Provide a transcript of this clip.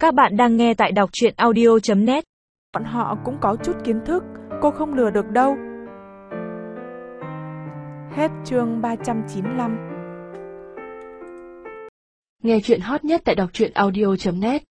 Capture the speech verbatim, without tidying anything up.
Các bạn đang nghe tại đọc truyện audio chấm net. Bọn họ cũng có chút kiến thức, cô không lừa được đâu. Hết chương ba trăm chín mươi lăm. Nghe truyện hot nhất tại đọc truyện audio chấm net.